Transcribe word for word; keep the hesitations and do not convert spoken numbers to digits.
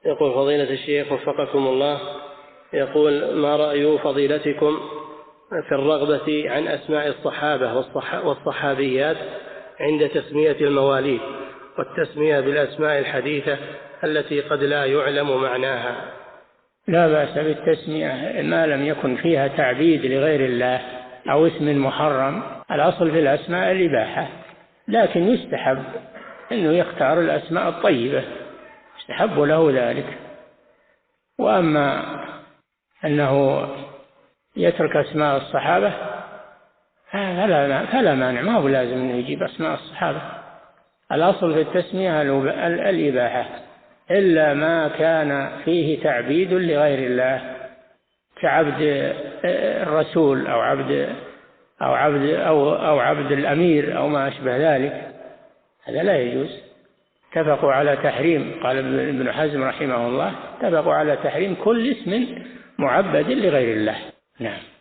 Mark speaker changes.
Speaker 1: يقول فضيلة الشيخ وفقكم الله، يقول ما رأي فضيلتكم في الرغبة عن أسماء الصحابة والصحابيات عند تسمية المواليد والتسمية بالأسماء الحديثة التي قد لا يعلم معناها؟
Speaker 2: لا بأس بالتسمية ما لم يكن فيها تعبيد لغير الله أو اسم محرم. الأصل في الأسماء الإباحة، لكن يستحب أنه يختار الأسماء الطيبة، يستحب له ذلك. وأما أنه يترك أسماء الصحابة فلا, فلا مانع، ما هو لازم أنه يجيب أسماء الصحابة. الأصل في التسمية الإباحة إلا ما كان فيه تعبيد لغير الله كعبد الرسول أو عبد أو عبد أو أو عبد الأمير أو ما أشبه ذلك، هذا لا يجوز. اتفقوا على تحريم، قال ابن حزم رحمه الله، اتفقوا على تحريم كل اسم معبد لغير الله. نعم.